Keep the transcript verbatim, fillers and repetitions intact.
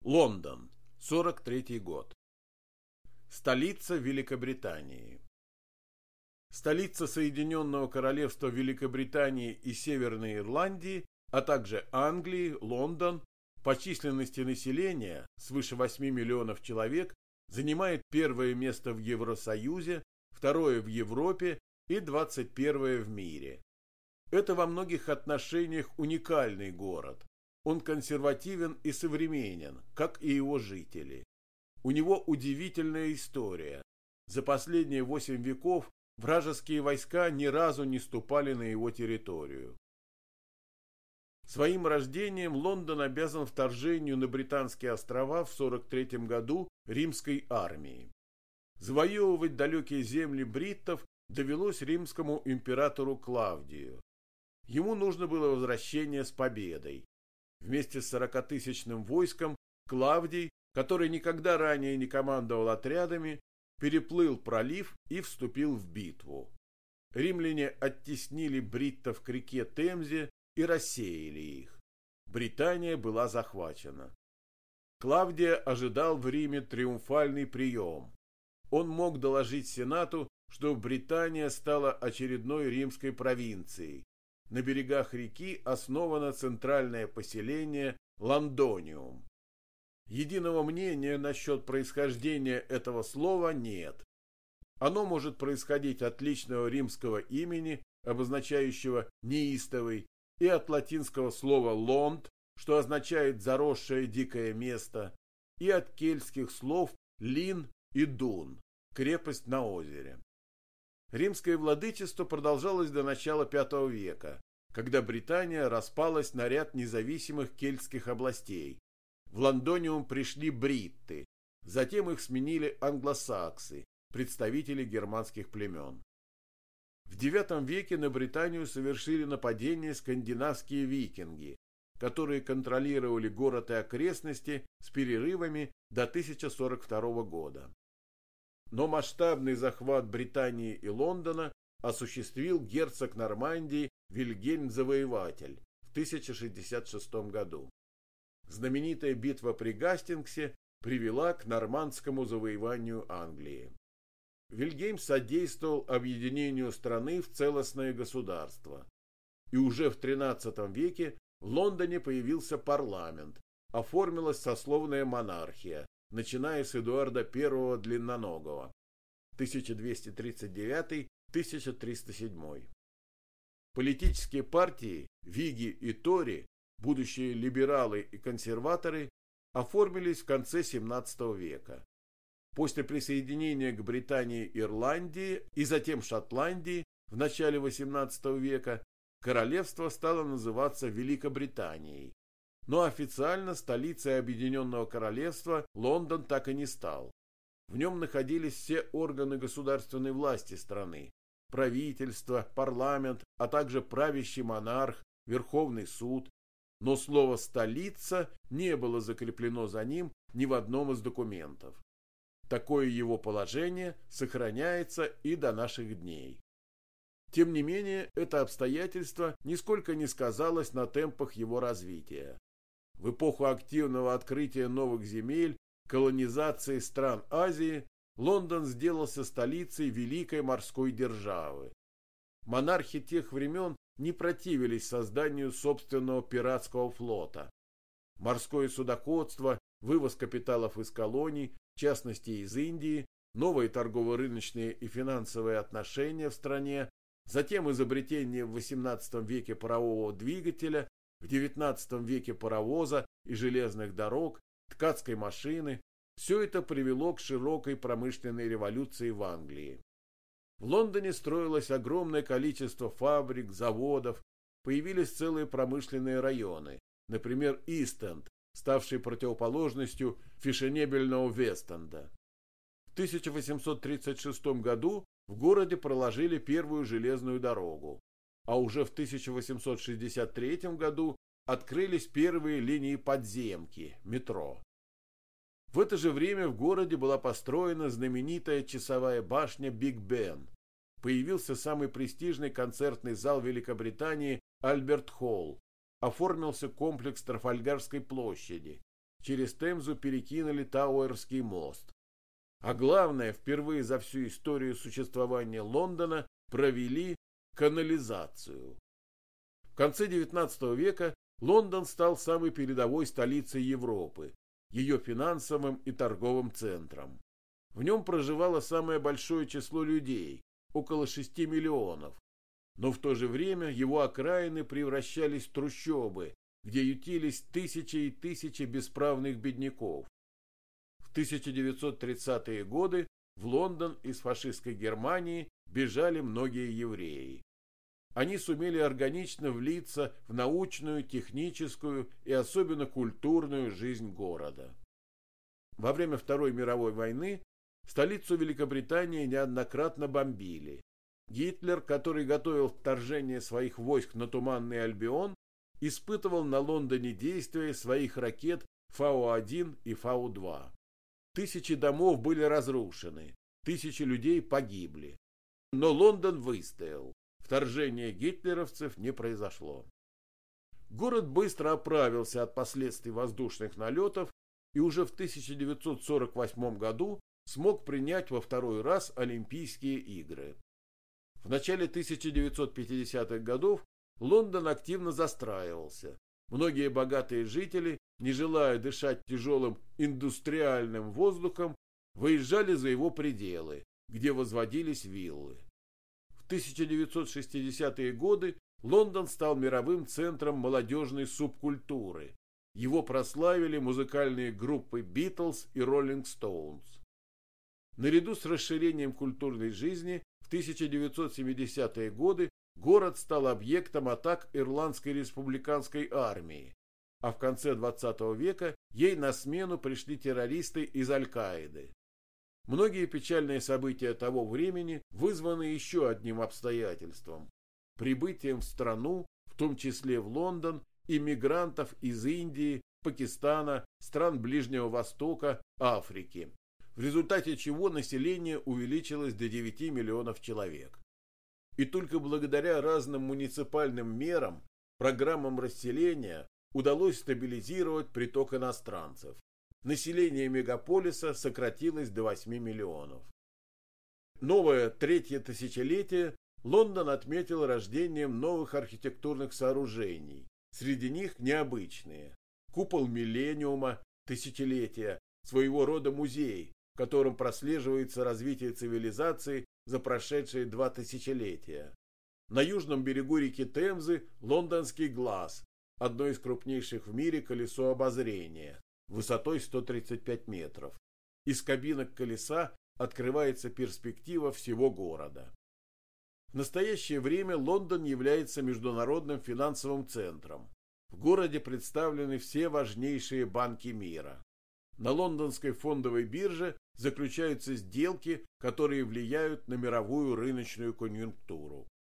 Лондон, сорок третий год. Столица Великобритании. Столица Соединенного Королевства Великобритании и Северной Ирландии, а также Англии, Лондон, по численности населения свыше восьми миллионов человек, занимает первое место в Евросоюзе, второе в Европе и двадцать первое в мире. Это во многих отношениях уникальный город. Он консервативен и современен, как и его жители. У него удивительная история. За последние восемь веков вражеские войска ни разу не ступали на его территорию. Своим рождением Лондон обязан вторжению на Британские острова в сорок третьем году римской армии. Завоевывать далекие земли бриттов довелось римскому императору Клавдию. Ему нужно было возвращение с победой. Вместе с сорокатысячным войском Клавдий, который никогда ранее не командовал отрядами, переплыл пролив и вступил в битву. Римляне оттеснили бриттов к реке Темзе и рассеяли их. Британия была захвачена. Клавдия ожидал в Риме триумфальный прием. Он мог доложить Сенату, что Британия стала очередной римской провинцией. На берегах реки основано центральное поселение Лондониум. Единого мнения насчет происхождения этого слова нет. Оно может происходить от личного римского имени, обозначающего неистовый, и от латинского слова «лонд», что означает «заросшее дикое место», и от кельтских слов «лин» и «дун» – крепость на озере. Римское владычество продолжалось до начала пятого века, когда Британия распалась на ряд независимых кельтских областей. В Лондониум пришли бритты, затем их сменили англосаксы, представители германских племен. В девятом веке на Британию совершили нападение скандинавские викинги, которые контролировали город и окрестности с перерывами до тысяча сорок второго года. Но масштабный захват Британии и Лондона осуществил герцог Нормандии Вильгельм Завоеватель в тысяча шестьдесят шестом году. Знаменитая битва при Гастингсе привела к нормандскому завоеванию Англии. Вильгельм содействовал объединению страны в целостное государство. И уже в тринадцатом веке в Лондоне появился парламент, оформилась сословная монархия, начиная с Эдуарда Первого Длинноногого, тысяча двести тридцать девятый — тысяча триста седьмой. Политические партии, Виги и Тори, будущие либералы и консерваторы, оформились в конце семнадцатого века. После присоединения к Британии и Ирландии и затем Шотландии в начале восемнадцатого века королевство стало называться Великобританией. Но официально столицей Объединенного Королевства Лондон так и не стал. В нем находились все органы государственной власти страны: правительство, парламент, а также правящий монарх, Верховный суд. Но слово «столица» не было закреплено за ним ни в одном из документов. Такое его положение сохраняется и до наших дней. Тем не менее, это обстоятельство нисколько не сказалось на темпах его развития. В эпоху активного открытия новых земель, колонизации стран Азии, Лондон сделался столицей великой морской державы. Монархи тех времен не противились созданию собственного пиратского флота. Морское судоходство, вывоз капиталов из колоний, в частности из Индии, новые торгово-рыночные и финансовые отношения в стране, затем изобретение в восемнадцатом веке парового двигателя, в девятнадцатом веке паровоза и железных дорог, ткацкой машины – все это привело к широкой промышленной революции в Англии. В Лондоне строилось огромное количество фабрик, заводов, появились целые промышленные районы, например, Ист-Энд, ставший противоположностью фешенебельного Вест-Энда. В тысяча восемьсот тридцать шестом году в городе проложили первую железную дорогу, а уже в тысяча восемьсот шестьдесят третьем году открылись первые линии подземки, метро. В это же время в городе была построена знаменитая часовая башня Биг Бен. Появился самый престижный концертный зал Великобритании Альберт Холл. Оформился комплекс Трафальгарской площади. через Темзу перекинули Тауэрский мост. А главное, впервые за всю историю существования Лондона провели канализацию. В конце девятнадцатого века Лондон стал самой передовой столицей Европы, ее финансовым и торговым центром. В нем проживало самое большое число людей, около шести миллионов. Но в то же время его окраины превращались в трущобы, где ютились тысячи и тысячи бесправных бедняков. В тысяча девятьсот тридцатые годы в Лондон из фашистской Германии бежали многие евреи. Они сумели органично влиться в научную, техническую и особенно культурную жизнь города. Во время Второй мировой войны столицу Великобритании неоднократно бомбили. Гитлер, который готовил вторжение своих войск на Туманный Альбион, испытывал на Лондоне действия своих ракет Фау один и Фау два. Тысячи домов были разрушены, тысячи людей погибли. Но Лондон выстоял. Вторжение гитлеровцев не произошло. Город быстро оправился от последствий воздушных налетов и уже в тысяча девятьсот сорок восьмом году смог принять во второй раз Олимпийские игры. В начале тысяча девятьсот пятидесятых годов Лондон активно застраивался. Многие богатые жители, не желая дышать тяжелым индустриальным воздухом, выезжали за его пределы, где возводились виллы. В тысяча девятьсот шестидесятые годы Лондон стал мировым центром молодежной субкультуры. Его прославили музыкальные группы Beatles и Rolling Stones. Наряду с расширением культурной жизни в тысяча девятьсот семидесятые годы город стал объектом атак Ирландской республиканской армии, а в конце двадцатого века ей на смену пришли террористы из Аль-Каиды. Многие печальные события того времени вызваны еще одним обстоятельством – прибытием в страну, в том числе в Лондон, иммигрантов из Индии, Пакистана, стран Ближнего Востока, Африки, в результате чего население увеличилось до девяти миллионов человек. И только благодаря разным муниципальным мерам, программам расселения удалось стабилизировать приток иностранцев. Население мегаполиса сократилось до восьми миллионов. Новое третье тысячелетие Лондон отметил рождением новых архитектурных сооружений. Среди них необычные. Купол Миллениума, тысячелетия, своего рода музей, в котором прослеживается развитие цивилизации за прошедшие два тысячелетия. На южном берегу реки Темзы Лондонский глаз, одно из крупнейших в мире колесо обозрения, высотой сто тридцать пять метров. Из кабинок колеса открывается перспектива всего города. В настоящее время Лондон является международным финансовым центром. В городе представлены все важнейшие банки мира. На лондонской фондовой бирже заключаются сделки, которые влияют на мировую рыночную конъюнктуру.